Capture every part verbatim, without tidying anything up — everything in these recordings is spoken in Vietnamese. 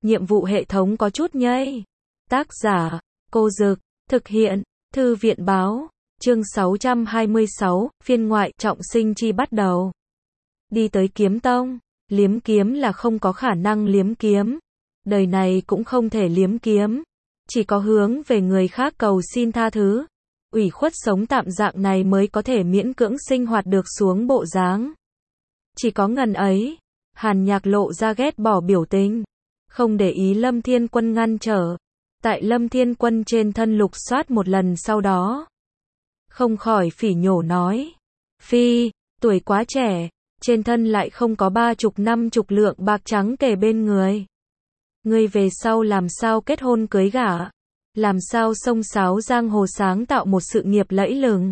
nhiệm vụ hệ thống có chút nhây. Tác giả, Cô Dực, thực hiện, Thư viện báo, chương sáu trăm hai mươi sáu, phiên ngoại, trọng sinh chi bắt đầu. Đi tới kiếm tông, liếm kiếm là không có khả năng liếm kiếm. Đời này cũng không thể liếm kiếm. Chỉ có hướng về người khác cầu xin tha thứ. Ủy khuất sống tạm dạng này mới có thể miễn cưỡng sinh hoạt được xuống bộ dáng. Chỉ có ngần ấy, Hàn Nhạc lộ ra ghét bỏ biểu tình. Không để ý Lâm Thiên Quân ngăn trở. Tại Lâm Thiên Quân trên thân lục soát một lần sau đó. Không khỏi phỉ nhổ nói. Phi, tuổi quá trẻ, trên thân lại không có ba chục năm chục lượng bạc trắng kề bên người. Ngươi về sau làm sao kết hôn cưới gả? Làm sao xông xáo giang hồ sáng tạo một sự nghiệp lẫy lừng?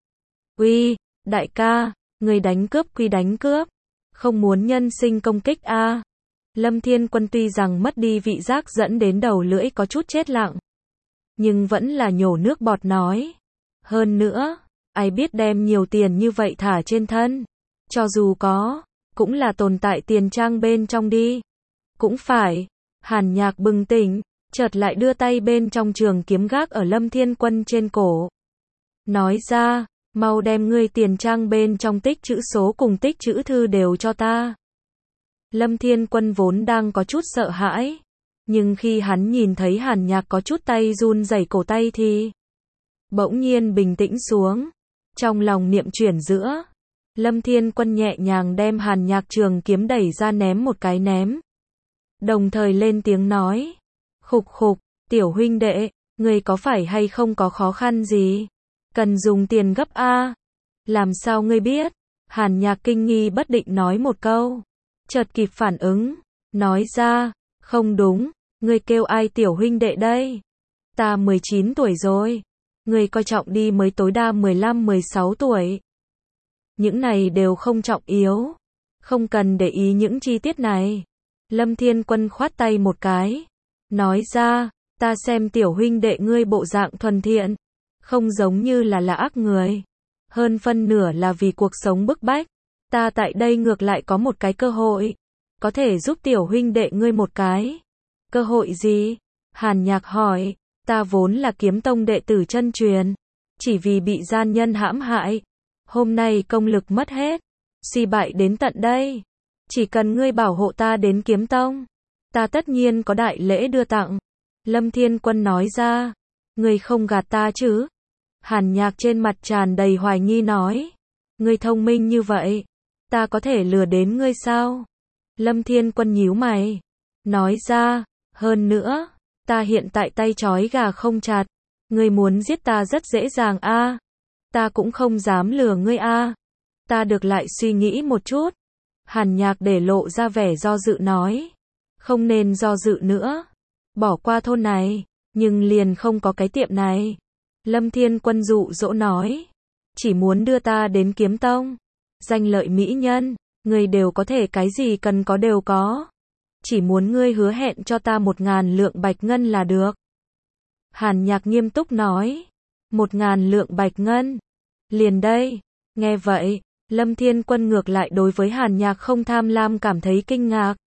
Uy, đại ca, ngươi đánh cướp quy đánh cướp. Không muốn nhân sinh công kích a. À. Lâm Thiên Quân tuy rằng mất đi vị giác dẫn đến đầu lưỡi có chút chết lặng. Nhưng vẫn là nhổ nước bọt nói. Hơn nữa, ai biết đem nhiều tiền như vậy thả trên thân. Cho dù có, cũng là tồn tại tiền trang bên trong đi. Cũng phải, Hàn Nhạc bừng tỉnh, chợt lại đưa tay bên trong trường kiếm gác ở Lâm Thiên Quân trên cổ. Nói ra, mau đem ngươi tiền trang bên trong tích chữ số cùng tích chữ thư đều cho ta. Lâm Thiên Quân vốn đang có chút sợ hãi. Nhưng khi hắn nhìn thấy Hàn Nhạc có chút tay run rẩy cổ tay thì bỗng nhiên bình tĩnh xuống. Trong lòng niệm chuyển giữa. Lâm Thiên Quân nhẹ nhàng đem Hàn Nhạc trường kiếm đẩy ra ném một cái ném. Đồng thời lên tiếng nói. Khục khục, tiểu huynh đệ, ngươi có phải hay không có khó khăn gì? Cần dùng tiền gấp a? Làm sao ngươi biết? Hàn Nhạc kinh nghi bất định nói một câu. Chợt kịp phản ứng, nói ra, không đúng, ngươi kêu ai tiểu huynh đệ đây? Ta mười chín tuổi rồi, ngươi coi trọng đi mới tối đa mười lăm mười sáu tuổi. Những này đều không trọng yếu, không cần để ý những chi tiết này. Lâm Thiên Quân khoát tay một cái, nói ra, ta xem tiểu huynh đệ ngươi bộ dạng thuần thiện, không giống như là là ác người. Hơn phân nửa là vì cuộc sống bức bách. Ta tại đây ngược lại có một cái cơ hội. Có thể giúp tiểu huynh đệ ngươi một cái. Cơ hội gì? Hàn Nhạc hỏi. Ta vốn là kiếm tông đệ tử chân truyền. Chỉ vì bị gian nhân hãm hại. Hôm nay công lực mất hết. Suy bại đến tận đây. Chỉ cần ngươi bảo hộ ta đến kiếm tông. Ta tất nhiên có đại lễ đưa tặng. Lâm Thiên Quân nói ra. Ngươi không gạt ta chứ? Hàn Nhạc trên mặt tràn đầy hoài nghi nói. Ngươi thông minh như vậy. Ta có thể lừa đến ngươi sao? Lâm Thiên Quân nhíu mày. Nói ra, hơn nữa, ta hiện tại tay trói gà không chặt. Ngươi muốn giết ta rất dễ dàng a. À. Ta cũng không dám lừa ngươi a. À. Ta được lại suy nghĩ một chút. Hàn Nhạc để lộ ra vẻ do dự nói. Không nên do dự nữa. Bỏ qua thôn này, nhưng liền không có cái tiệm này. Lâm Thiên Quân dụ dỗ nói. Chỉ muốn đưa ta đến kiếm tông. Danh lợi mỹ nhân, ngươi đều có thể cái gì cần có đều có. Chỉ muốn ngươi hứa hẹn cho ta một ngàn lượng bạch ngân là được. Hàn Nhạc nghiêm túc nói. Một ngàn lượng bạch ngân. Liền đây. Nghe vậy, Lâm Thiên Quân ngược lại đối với Hàn Nhạc không tham lam cảm thấy kinh ngạc.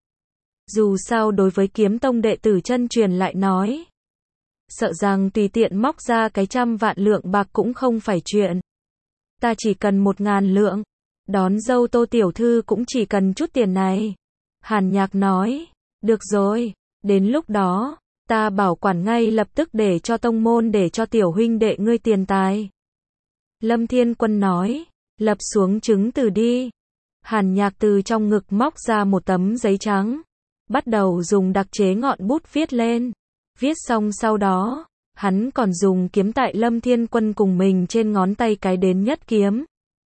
Dù sao đối với kiếm tông đệ tử chân truyền lại nói. Sợ rằng tùy tiện móc ra cái trăm vạn lượng bạc cũng không phải chuyện. Ta chỉ cần một ngàn lượng. Đón dâu Tô tiểu thư cũng chỉ cần chút tiền này. Hàn Nhạc nói. Được rồi, đến lúc đó, ta bảo quản ngay lập tức để cho tông môn để cho tiểu huynh đệ ngươi tiền tài. Lâm Thiên Quân nói. Lập xuống chứng từ đi. Hàn Nhạc từ trong ngực móc ra một tấm giấy trắng. Bắt đầu dùng đặc chế ngọn bút viết lên. Viết xong sau đó, hắn còn dùng kiếm tại Lâm Thiên Quân cùng mình trên ngón tay cái đến nhất kiếm.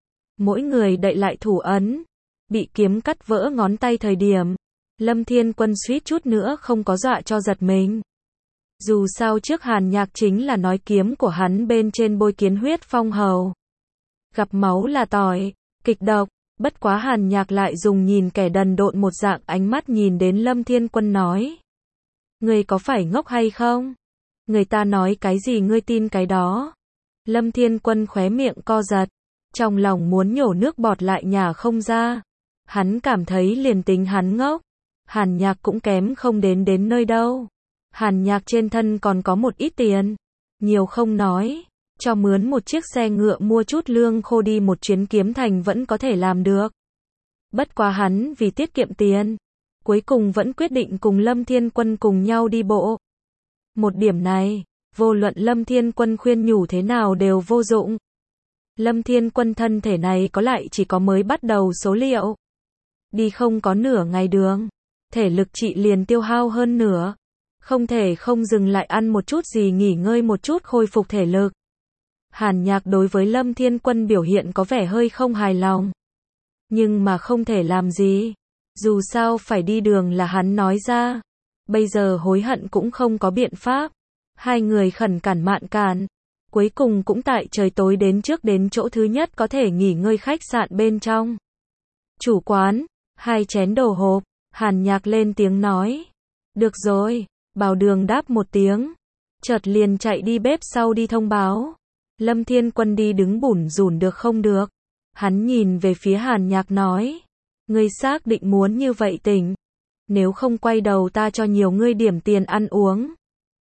Mỗi người đậy lại thủ ấn. Bị kiếm cắt vỡ ngón tay thời điểm. Lâm Thiên Quân suýt chút nữa không có dọa cho giật mình. Dù sao trước Hàn Nhạc chính là nói kiếm của hắn bên trên bôi kiến huyết phong hầu. Gặp máu là tỏi, kịch độc. Bất quá Hàn Nhạc lại dùng nhìn kẻ đần độn một dạng ánh mắt nhìn đến Lâm Thiên Quân nói. Ngươi có phải ngốc hay không? Người ta nói cái gì ngươi tin cái đó. Lâm Thiên Quân khóe miệng co giật. Trong lòng muốn nhổ nước bọt lại nhả không ra. Hắn cảm thấy liền tính hắn ngốc. Hàn Nhạc cũng kém không đến đến nơi đâu. Hàn Nhạc trên thân còn có một ít tiền. Nhiều không nói, cho mướn một chiếc xe ngựa mua chút lương khô đi một chuyến kiếm thành vẫn có thể làm được. Bất quá hắn vì tiết kiệm tiền, cuối cùng vẫn quyết định cùng Lâm Thiên Quân cùng nhau đi bộ. Một điểm này, vô luận Lâm Thiên Quân khuyên nhủ thế nào đều vô dụng. Lâm Thiên Quân thân thể này có lại chỉ có mới bắt đầu số liệu. Đi không có nửa ngày đường, thể lực chị liền tiêu hao hơn nửa. Không thể không dừng lại ăn một chút gì nghỉ ngơi một chút khôi phục thể lực. Hàn Nhạc đối với Lâm Thiên Quân biểu hiện có vẻ hơi không hài lòng. Nhưng mà không thể làm gì. Dù sao phải đi đường là hắn nói ra. Bây giờ hối hận cũng không có biện pháp. Hai người khẩn cản mạn cản. Cuối cùng cũng tại trời tối đến trước đến chỗ thứ nhất có thể nghỉ ngơi khách sạn bên trong. Chủ quán, hai chén đồ hộp. Hàn Nhạc lên tiếng nói. Được rồi. Bảo Đường đáp một tiếng. Chợt liền chạy đi bếp sau đi thông báo. Lâm Thiên Quân đi đứng bủn rủn được không được. Hắn nhìn về phía Hàn Nhạc nói. Ngươi xác định muốn như vậy tỉnh. Nếu không quay đầu ta cho nhiều ngươi điểm tiền ăn uống.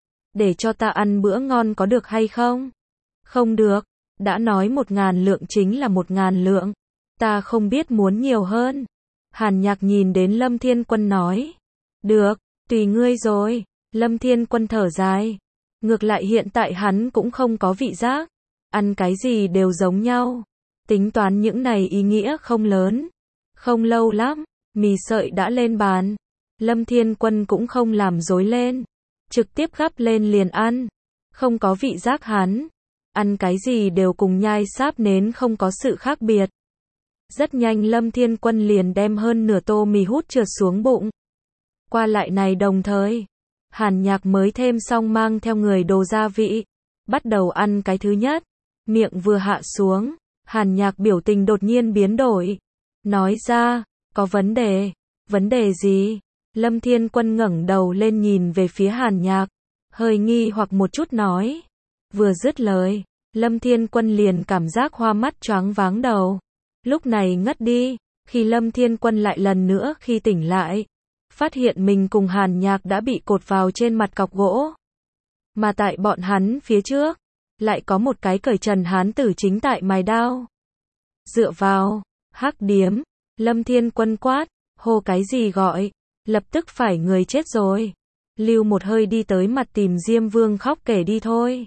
Để cho ta ăn bữa ngon có được hay không? Không được. Đã nói một ngàn lượng chính là một ngàn lượng. Ta không biết muốn nhiều hơn. Hàn Nhạc nhìn đến Lâm Thiên Quân nói. Được, tùy ngươi rồi. Lâm Thiên Quân thở dài. Ngược lại hiện tại hắn cũng không có vị giác. Ăn cái gì đều giống nhau. Tính toán những này ý nghĩa không lớn. Không lâu lắm, mì sợi đã lên bàn. Lâm Thiên Quân cũng không làm dối lên. Trực tiếp gắp lên liền ăn. Không có vị giác hắn. Ăn cái gì đều cùng nhai sáp nến không có sự khác biệt. Rất nhanh Lâm Thiên Quân liền đem hơn nửa tô mì hút trượt xuống bụng. Qua lại này đồng thời. Hàn Nhạc mới thêm xong mang theo người đồ gia vị. Bắt đầu ăn cái thứ nhất. Miệng vừa hạ xuống. Hàn Nhạc biểu tình đột nhiên biến đổi. Nói ra, có vấn đề. Vấn đề gì? Lâm Thiên Quân ngẩng đầu lên nhìn về phía Hàn Nhạc. Hơi nghi hoặc một chút nói. Vừa dứt lời. Lâm Thiên Quân liền cảm giác hoa mắt choáng váng đầu. Lúc này ngất đi. Khi Lâm Thiên Quân lại lần nữa khi tỉnh lại. Phát hiện mình cùng Hàn Nhạc đã bị cột vào trên mặt cọc gỗ. Mà tại bọn hắn phía trước. Lại có một cái cởi trần hán tử chính tại mài đao. Dựa vào. Hắc điếm. Lâm Thiên Quân quát. Hô cái gì gọi. Lập tức phải người chết rồi. Lưu một hơi đi tới mặt tìm Diêm Vương khóc kể đi thôi.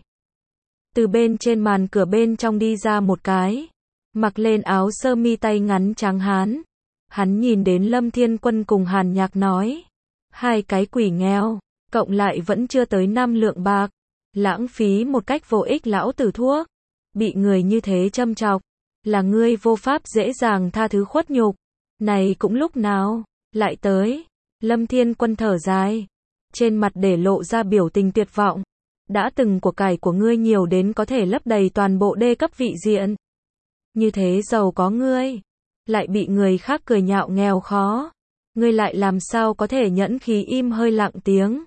Từ bên trên màn cửa bên trong đi ra một cái. Mặc lên áo sơ mi tay ngắn trắng hán. Hắn nhìn đến Lâm Thiên Quân cùng Hàn Nhạc nói. Hai cái quỷ nghèo. Cộng lại vẫn chưa tới năm lượng bạc. Lãng phí một cách vô ích lão tử thuốc. Bị người như thế châm chọc. Là ngươi vô pháp dễ dàng tha thứ khuất nhục. Này cũng lúc nào. Lại tới. Lâm Thiên Quân thở dài. Trên mặt để lộ ra biểu tình tuyệt vọng. Đã từng của cải của ngươi nhiều đến có thể lấp đầy toàn bộ đê cấp vị diện. Như thế giàu có ngươi. Lại bị người khác cười nhạo nghèo khó. Ngươi lại làm sao có thể nhẫn khí im hơi lặng tiếng.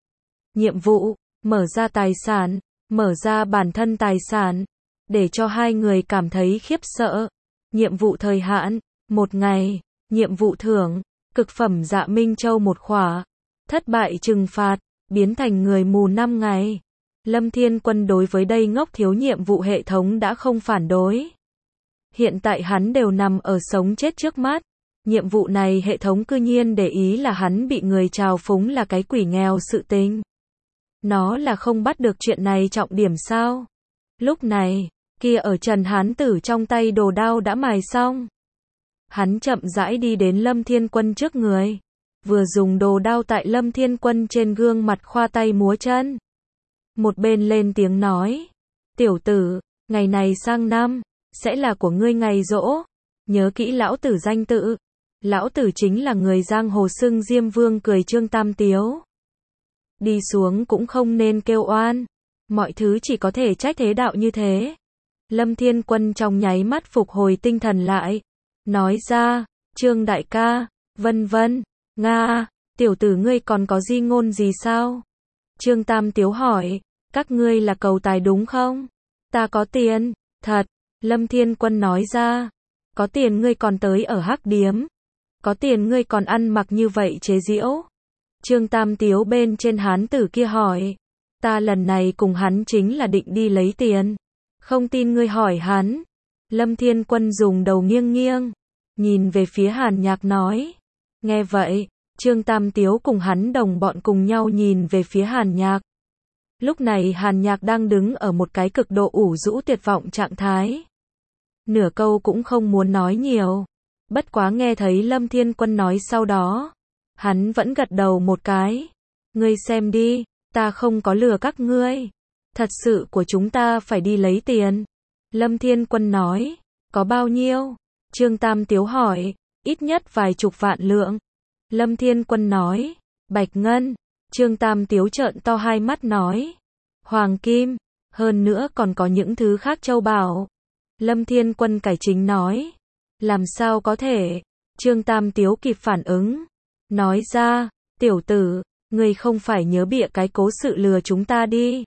Nhiệm vụ. Mở ra tài sản. Mở ra bản thân tài sản. Để cho hai người cảm thấy khiếp sợ. Nhiệm vụ thời hạn. Một ngày. Nhiệm vụ thưởng. Cực phẩm dạ Minh Châu một khỏa. Thất bại trừng phạt. Biến thành người mù năm ngày. Lâm Thiên Quân đối với đây ngốc thiếu nhiệm vụ hệ thống đã không phản đối. Hiện tại hắn đều nằm ở sống chết trước mắt. Nhiệm vụ này hệ thống cư nhiên để ý là hắn bị người trào phúng là cái quỷ nghèo sự tình. Nó là không bắt được chuyện này trọng điểm sao? Lúc này, kia ở Trần Hán Tử trong tay đồ đao đã mài xong. Hắn chậm rãi đi đến Lâm Thiên Quân trước người. Vừa dùng đồ đao tại Lâm Thiên Quân trên gương mặt khoa tay múa chân. Một bên lên tiếng nói. Tiểu tử, ngày này sang năm, sẽ là của ngươi ngày giỗ. Nhớ kỹ lão tử danh tự. Lão tử chính là người giang hồ xưng Diêm Vương cười Trương Tam Tiếu. Đi xuống cũng không nên kêu oan. Mọi thứ chỉ có thể trách thế đạo như thế. Lâm Thiên Quân trong nháy mắt phục hồi tinh thần lại. Nói ra, Trương đại ca, vân vân, Nga, tiểu tử ngươi còn có di ngôn gì sao? Trương Tam Tiếu hỏi, các ngươi là cầu tài đúng không? Ta có tiền, thật. Lâm Thiên Quân nói ra, có tiền ngươi còn tới ở hắc điếm. Có tiền ngươi còn ăn mặc như vậy chế giễu. Trương Tam Tiếu bên trên hán tử kia hỏi. Ta lần này cùng hắn chính là định đi lấy tiền. Không tin ngươi hỏi hắn. Lâm Thiên Quân dùng đầu nghiêng nghiêng. Nhìn về phía Hàn Nhạc nói. Nghe vậy, Trương Tam Tiếu cùng hắn đồng bọn cùng nhau nhìn về phía Hàn Nhạc. Lúc này Hàn Nhạc đang đứng ở một cái cực độ ủ rũ tuyệt vọng trạng thái. Nửa câu cũng không muốn nói nhiều. Bất quá nghe thấy Lâm Thiên Quân nói sau đó. Hắn vẫn gật đầu một cái. Ngươi xem đi, ta không có lừa các ngươi. Thật sự của chúng ta phải đi lấy tiền. Lâm Thiên Quân nói. Có bao nhiêu? Trương Tam Tiếu hỏi. Ít nhất vài chục vạn lượng. Lâm Thiên Quân nói. Bạch ngân. Trương Tam Tiếu trợn to hai mắt nói. Hoàng kim. Hơn nữa còn có những thứ khác châu báu. Lâm Thiên Quân cải chính nói. Làm sao có thể? Trương Tam Tiếu kịp phản ứng. Nói ra. Tiểu tử, ngươi không phải nhớ bịa cái cố sự lừa chúng ta đi.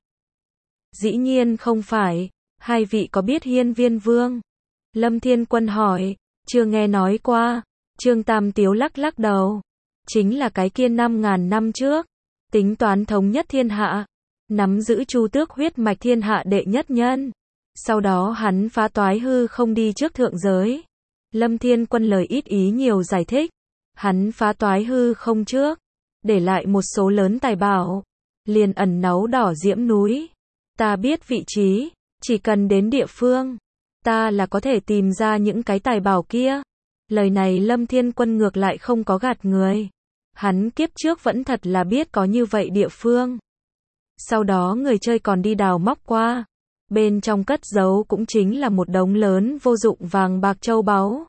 Dĩ nhiên không phải. Hai vị có biết Hiên Viên Vương? Lâm Thiên Quân hỏi. Chưa nghe nói qua. Trương Tam Tiếu lắc lắc đầu. Chính là cái kia năm ngàn năm trước. Tính toán thống nhất thiên hạ. Nắm giữ Chu Tước huyết mạch thiên hạ đệ nhất nhân. Sau đó hắn phá toái hư không đi trước thượng giới. Lâm Thiên Quân lời ít ý nhiều giải thích. Hắn phá toái hư không trước. Để lại một số lớn tài bảo. Liền ẩn náu đỏ diễm núi. Ta biết vị trí. Chỉ cần đến địa phương. Ta là có thể tìm ra những cái tài bảo kia. Lời này Lâm Thiên Quân ngược lại không có gạt người. Hắn kiếp trước vẫn thật là biết có như vậy địa phương. Sau đó người chơi còn đi đào móc qua. Bên trong cất giấu cũng chính là một đống lớn vô dụng vàng bạc châu báu.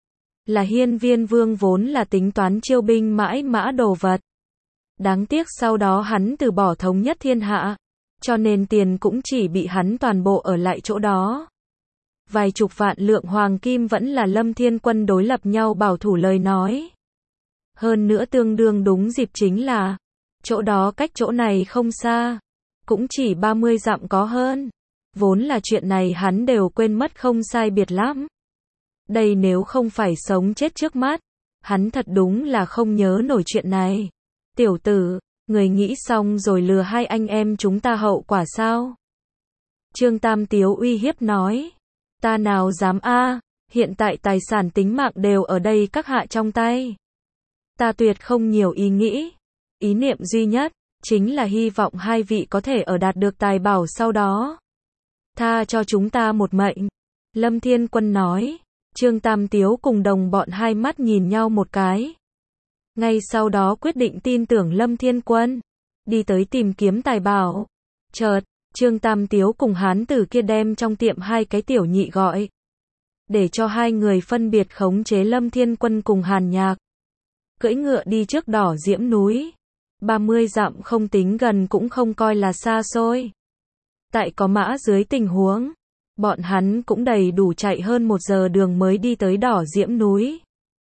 Là Hiên Viên Vương vốn là tính toán chiêu binh mãi mã đồ vật. Đáng tiếc sau đó hắn từ bỏ thống nhất thiên hạ. Cho nên tiền cũng chỉ bị hắn toàn bộ ở lại chỗ đó. Vài chục vạn lượng hoàng kim vẫn là Lâm Thiên Quân đối lập nhau bảo thủ lời nói. Hơn nữa tương đương đúng dịp chính là. Chỗ đó cách chỗ này không xa. Cũng chỉ ba mươi dặm có hơn. Vốn là chuyện này hắn đều quên mất không sai biệt lắm. Đây nếu không phải sống chết trước mắt. Hắn thật đúng là không nhớ nổi chuyện này. Tiểu tử, người nghĩ xong rồi lừa hai anh em chúng ta hậu quả sao? Trương Tam Tiếu uy hiếp nói. Ta nào dám a, hiện tại tài sản tính mạng đều ở đây các hạ trong tay. Ta tuyệt không nhiều ý nghĩ. Ý niệm duy nhất, chính là hy vọng hai vị có thể ở đạt được tài bảo sau đó. Tha cho chúng ta một mệnh. Lâm Thiên Quân nói. Trương Tam Tiếu cùng đồng bọn hai mắt nhìn nhau một cái. Ngay sau đó quyết định tin tưởng Lâm Thiên Quân. Đi tới tìm kiếm tài bảo. Chợt, Trương Tam Tiếu cùng hán tử kia đem trong tiệm hai cái tiểu nhị gọi. Để cho hai người phân biệt khống chế Lâm Thiên Quân cùng Hàn Nhạc. Cưỡi ngựa đi trước đỏ diễm núi. ba mươi dặm không tính gần cũng không coi là xa xôi. Tại có mã dưới tình huống. Bọn hắn cũng đầy đủ chạy hơn một giờ đường mới đi tới đỏ diễm núi.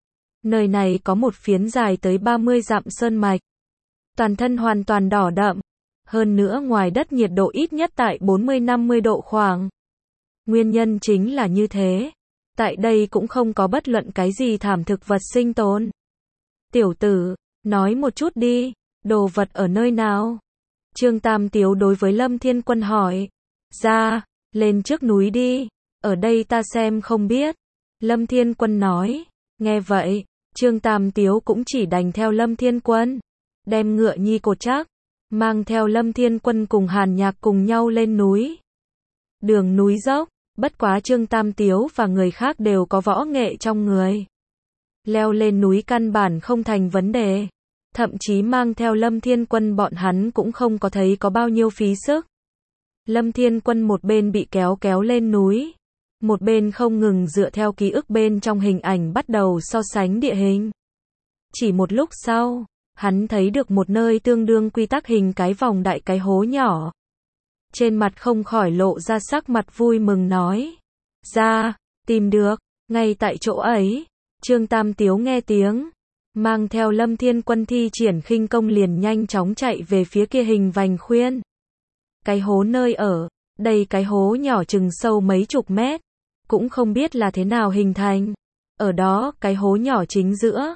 Nơi này có một phiến dài tới ba mươi dặm sơn mạch. Toàn thân hoàn toàn đỏ đậm. Hơn nữa ngoài đất nhiệt độ ít nhất tại bốn mươi năm mươi độ khoảng. Nguyên nhân chính là như thế. Tại đây cũng không có bất luận cái gì thảm thực vật sinh tồn. Tiểu tử, nói một chút đi, đồ vật ở nơi nào? Trương Tam Tiếu đối với Lâm Thiên Quân hỏi. Ra, lên trước núi đi, ở đây ta xem không biết. Lâm Thiên Quân nói. Nghe vậy, Trương Tam Tiếu cũng chỉ đành theo Lâm Thiên Quân. Đem ngựa nhi cột chắc. Mang theo Lâm Thiên Quân cùng Hàn Nhạc cùng nhau lên núi. Đường núi dốc, bất quá Trương Tam Tiếu và người khác đều có võ nghệ trong người. Leo lên núi căn bản không thành vấn đề. Thậm chí mang theo Lâm Thiên Quân bọn hắn cũng không có thấy có bao nhiêu phí sức. Lâm Thiên Quân một bên bị kéo kéo lên núi. Một bên không ngừng dựa theo ký ức bên trong hình ảnh bắt đầu so sánh địa hình. Chỉ một lúc sau, hắn thấy được một nơi tương đương quy tắc hình cái vòng đại cái hố nhỏ. Trên mặt không khỏi lộ ra sắc mặt vui mừng nói. Ra, tìm được, ngay tại chỗ ấy. Trương Tam Tiếu nghe tiếng. Mang theo Lâm Thiên Quân thi triển khinh công liền nhanh chóng chạy về phía kia hình vành khuyên. Cái hố nơi ở, đây cái hố nhỏ chừng sâu mấy chục mét. Cũng không biết là thế nào hình thành. Ở đó, cái hố nhỏ chính giữa.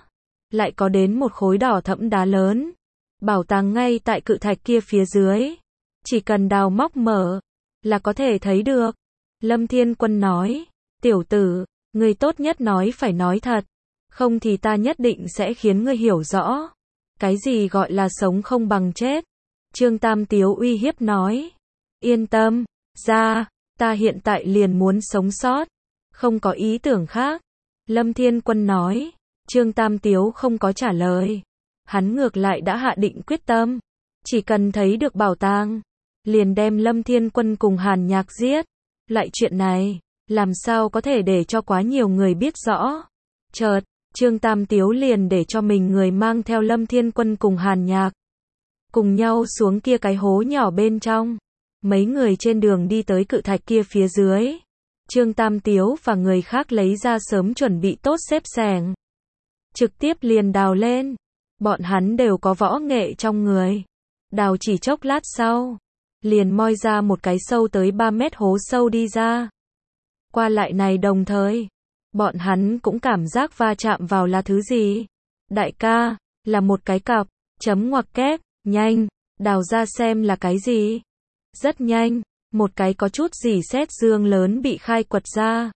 lại có đến một khối đỏ thẫm đá lớn. Bảo tàng ngay tại cự thạch kia phía dưới. Chỉ cần đào móc mở, là có thể thấy được. Lâm Thiên Quân nói, tiểu tử, ngươi tốt nhất nói phải nói thật. Không thì ta nhất định sẽ khiến ngươi hiểu rõ. Cái gì gọi là sống không bằng chết. Trương Tam Tiếu uy hiếp nói. Yên tâm, ra, ta hiện tại liền muốn sống sót. Không có ý tưởng khác. Lâm Thiên Quân nói. Trương Tam Tiếu không có trả lời. Hắn ngược lại đã hạ định quyết tâm. Chỉ cần thấy được bảo tàng, liền đem Lâm Thiên Quân cùng Hàn Nhạc giết. Loại chuyện này, làm sao có thể để cho quá nhiều người biết rõ. Chợt, Trương Tam Tiếu liền để cho mình người mang theo Lâm Thiên Quân cùng Hàn Nhạc. Cùng nhau xuống kia cái hố nhỏ bên trong. Mấy người trên đường đi tới cự thạch kia phía dưới. Trương Tam Tiếu và người khác lấy ra sớm chuẩn bị tốt xếp xẻng. Trực tiếp liền đào lên. Bọn hắn đều có võ nghệ trong người. Đào chỉ chốc lát sau, liền moi ra một cái sâu tới ba mét hố sâu đi ra. Qua lại này đồng thời, bọn hắn cũng cảm giác va chạm vào là thứ gì. Đại ca, là một cái cọc, chấm ngoặc kép, nhanh, đào ra xem là cái gì. Rất nhanh, một cái có chút gì sét dương lớn bị khai quật ra.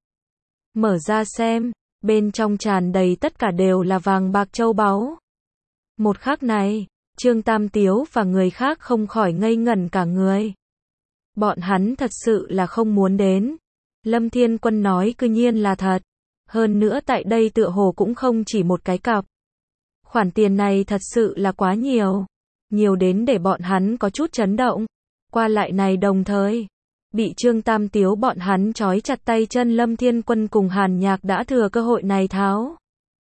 Mở ra xem, bên trong tràn đầy tất cả đều là vàng bạc châu báu. Một khắc này, Trương Tam Tiếu và người khác không khỏi ngây ngẩn cả người. Bọn hắn thật sự là không muốn đến. Lâm Thiên Quân nói cư nhiên là thật. Hơn nữa tại đây tựa hồ cũng không chỉ một cái cọc. Khoản tiền này thật sự là quá nhiều. Nhiều đến để bọn hắn có chút chấn động. Qua lại này đồng thời, bị Trương Tam Tiếu bọn hắn trói chặt tay chân Lâm Thiên Quân cùng Hàn Nhạc đã thừa cơ hội này tháo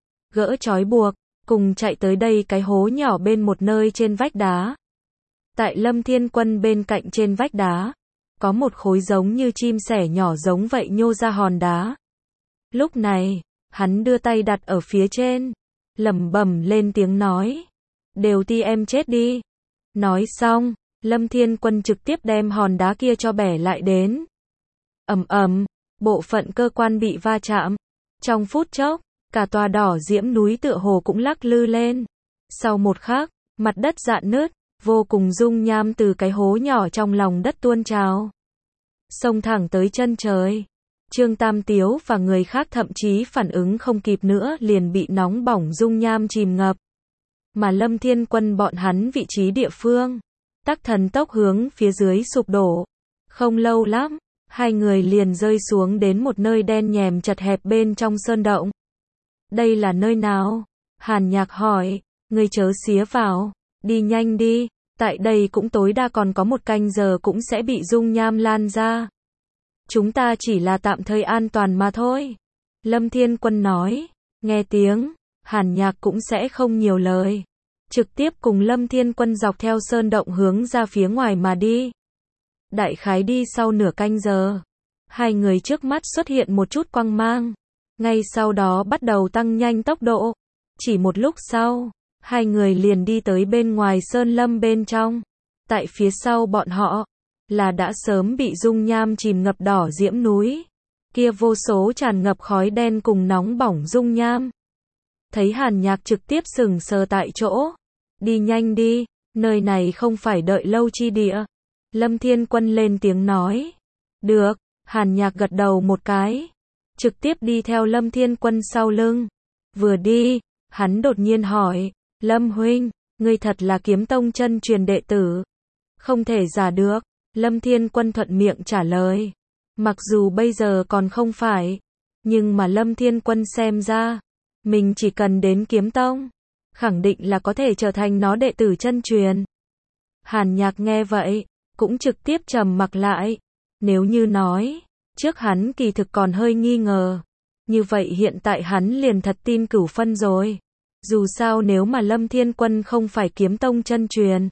gỡ trói buộc, cùng chạy tới đây cái hố nhỏ bên một nơi trên vách đá. Tại Lâm Thiên Quân bên cạnh trên vách đá, có một khối giống như chim sẻ nhỏ giống vậy nhô ra hòn đá. Lúc này, hắn đưa tay đặt ở phía trên, lẩm bẩm lên tiếng nói, đều ti em chết đi. Nói xong, Lâm Thiên Quân trực tiếp đem hòn đá kia cho bẻ lại đến. Ầm ầm, bộ phận cơ quan bị va chạm. Trong phút chốc, cả tòa đỏ diễm núi tựa hồ cũng lắc lư lên. Sau một khắc, mặt đất rạn nứt, vô cùng dung nham từ cái hố nhỏ trong lòng đất tuôn trào. Xông thẳng tới chân trời. Trương Tam Tiếu và người khác thậm chí phản ứng không kịp nữa liền bị nóng bỏng dung nham chìm ngập. Mà Lâm Thiên Quân bọn hắn vị trí địa phương, tắc thần tốc hướng phía dưới sụp đổ. Không lâu lắm, hai người liền rơi xuống đến một nơi đen nhèm chật hẹp bên trong sơn động. Đây là nơi nào? Hàn Nhạc hỏi, ngươi chớ xía vào, đi nhanh đi, tại đây cũng tối đa còn có một canh giờ cũng sẽ bị dung nham lan ra. Chúng ta chỉ là tạm thời an toàn mà thôi. Lâm Thiên Quân nói, nghe tiếng, Hàn Nhạc cũng sẽ không nhiều lời. Trực tiếp cùng Lâm Thiên Quân dọc theo sơn động hướng ra phía ngoài mà đi. Đại khái đi sau nửa canh giờ, hai người trước mắt xuất hiện một chút quang mang. Ngay sau đó bắt đầu tăng nhanh tốc độ. Chỉ một lúc sau, hai người liền đi tới bên ngoài sơn lâm bên trong. Tại phía sau bọn họ, là đã sớm bị dung nham chìm ngập đỏ diễm núi. Kia vô số tràn ngập khói đen cùng nóng bỏng dung nham. Thấy Hàn Nhạc trực tiếp sừng sờ tại chỗ. Đi nhanh đi, nơi này không phải đợi lâu chi địa. Lâm Thiên Quân lên tiếng nói. Được, Hàn Nhạc gật đầu một cái. Trực tiếp đi theo Lâm Thiên Quân sau lưng. Vừa đi, hắn đột nhiên hỏi, Lâm huynh, ngươi thật là Kiếm Tông chân truyền đệ tử. Không thể giả được, Lâm Thiên Quân thuận miệng trả lời. Mặc dù bây giờ còn không phải, nhưng mà Lâm Thiên Quân xem ra, mình chỉ cần đến Kiếm Tông, khẳng định là có thể trở thành nó đệ tử chân truyền. Hàn Nhạc nghe vậy, cũng trực tiếp trầm mặc lại. Nếu như nói, trước hắn kỳ thực còn hơi nghi ngờ. Như vậy hiện tại hắn liền thật tin cửu phân rồi. Dù sao nếu mà Lâm Thiên Quân không phải Kiếm Tông chân truyền,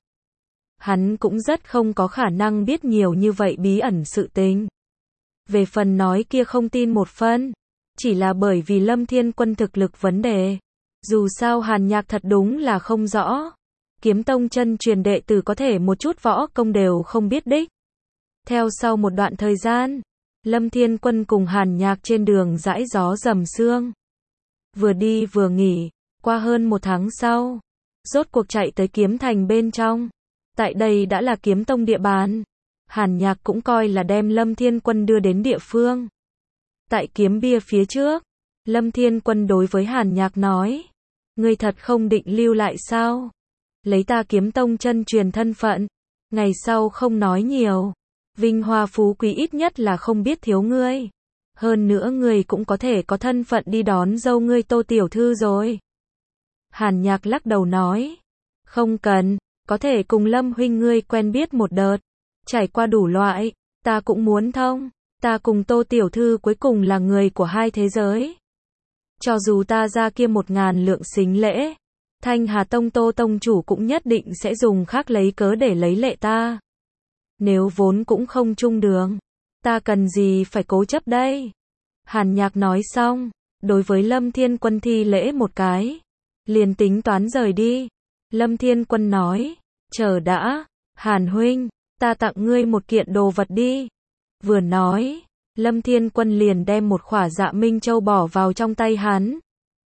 hắn cũng rất không có khả năng biết nhiều như vậy bí ẩn sự tình. Về phần nói kia không tin một phân, chỉ là bởi vì Lâm Thiên Quân thực lực vấn đề. Dù sao Hàn Nhạc thật đúng là không rõ. Kiếm Tông chân truyền đệ tử có thể một chút võ công đều không biết đích. Theo sau một đoạn thời gian, Lâm Thiên Quân cùng Hàn Nhạc trên đường dãi gió rầm sương. Vừa đi vừa nghỉ, Qua hơn một tháng sau, rốt cuộc chạy tới kiếm thành bên trong. Tại đây đã là kiếm tông địa bàn. Hàn Nhạc cũng coi là đem Lâm Thiên Quân đưa đến địa phương. Tại kiếm bia phía trước, Lâm Thiên Quân đối với Hàn Nhạc nói. Ngươi thật không định lưu lại sao? Lấy ta kiếm tông chân truyền thân phận. Ngày sau không nói nhiều. Vinh hoa phú quý ít nhất là không biết thiếu ngươi. Hơn nữa ngươi cũng có thể có thân phận đi đón dâu ngươi Tô tiểu thư rồi. Hàn Nhạc lắc đầu nói. Không cần, có thể cùng Lâm huynh ngươi quen biết một đợt. Trải qua đủ loại, ta cũng muốn thông. Ta cùng Tô tiểu thư cuối cùng là người của hai thế giới. Cho dù ta ra kia một ngàn lượng sính lễ, Thanh Hà Tông Tô tông chủ cũng nhất định sẽ dùng khác lấy cớ để lấy lệ ta. Nếu vốn cũng không chung đường, ta cần gì phải cố chấp đây? Hàn Nhạc nói xong, đối với Lâm Thiên Quân thi lễ một cái, liền tính toán rời đi. Lâm Thiên Quân nói, chờ đã, Hàn huynh, ta tặng ngươi một kiện đồ vật đi. Vừa nói, Lâm Thiên Quân liền đem một khỏa Dạ Minh Châu bỏ vào trong tay hắn.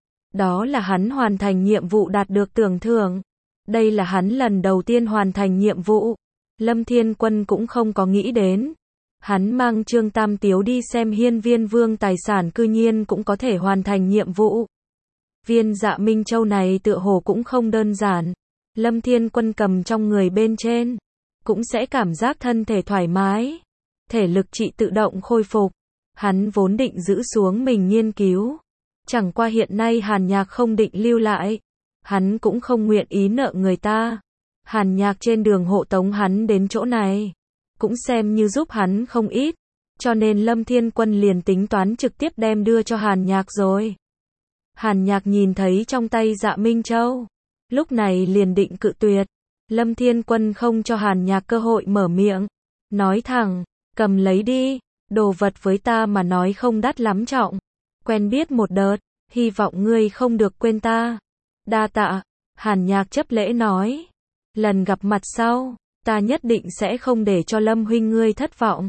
Đó là hắn hoàn thành nhiệm vụ đạt được tưởng thưởng. Đây là hắn lần đầu tiên hoàn thành nhiệm vụ. Lâm Thiên Quân cũng không có nghĩ đến. Hắn mang Trương Tam Tiếu đi xem Hiên Viên Vương tài sản cư nhiên cũng có thể hoàn thành nhiệm vụ. Viên Dạ Minh Châu này tựa hồ cũng không đơn giản. Lâm Thiên Quân cầm trong người bên trên, cũng sẽ cảm giác thân thể thoải mái. Thể lực trị tự động khôi phục. Hắn vốn định giữ xuống mình nghiên cứu. Chẳng qua hiện nay Hàn Nhạc không định lưu lại. Hắn cũng không nguyện ý nợ người ta. Hàn Nhạc trên đường hộ tống hắn đến chỗ này, cũng xem như giúp hắn không ít. Cho nên Lâm Thiên Quân liền tính toán trực tiếp đem đưa cho Hàn Nhạc rồi. Hàn Nhạc nhìn thấy trong tay Dạ Minh Châu, lúc này liền định cự tuyệt. Lâm Thiên Quân không cho Hàn Nhạc cơ hội mở miệng, nói thẳng, cầm lấy đi, đồ vật với ta mà nói không đắt lắm trọng. Quen biết một đợt, hy vọng ngươi không được quên ta. Đa tạ, Hàn Nhạc chấp lễ nói. Lần gặp mặt sau, ta nhất định sẽ không để cho Lâm huynh ngươi thất vọng.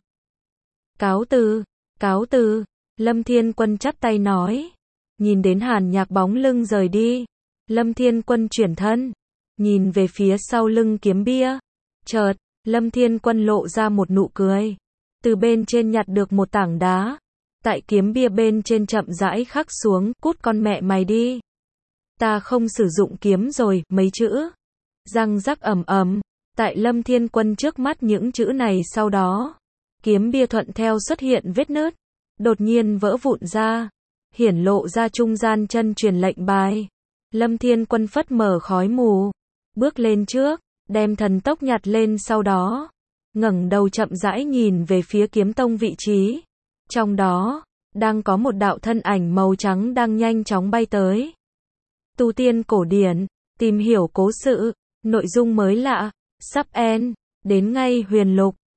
Cáo từ, cáo từ, Lâm Thiên Quân chắp tay nói. Nhìn đến Hàn Nhạc bóng lưng rời đi, Lâm Thiên Quân chuyển thân, nhìn về phía sau lưng kiếm bia. Chợt, Lâm Thiên Quân lộ ra một nụ cười, từ bên trên nhặt được một tảng đá, tại kiếm bia bên trên chậm rãi khắc xuống, cút con mẹ mày đi. Ta không sử dụng kiếm rồi, mấy chữ. Răng rắc ầm ầm, tại Lâm Thiên Quân trước mắt những chữ này sau đó, kiếm bia thuận theo xuất hiện vết nứt, đột nhiên vỡ vụn ra, hiển lộ ra trung gian chân truyền lệnh bài. Lâm Thiên Quân phất mở khói mù, bước lên trước, đem thần tốc nhặt lên sau đó, ngẩng đầu chậm rãi nhìn về phía kiếm tông vị trí. Trong đó, đang có một đạo thân ảnh màu trắng đang nhanh chóng bay tới. Tu tiên cổ điển, tìm hiểu cố sự, nội dung mới lạ, sắp end, đến ngay huyền lục.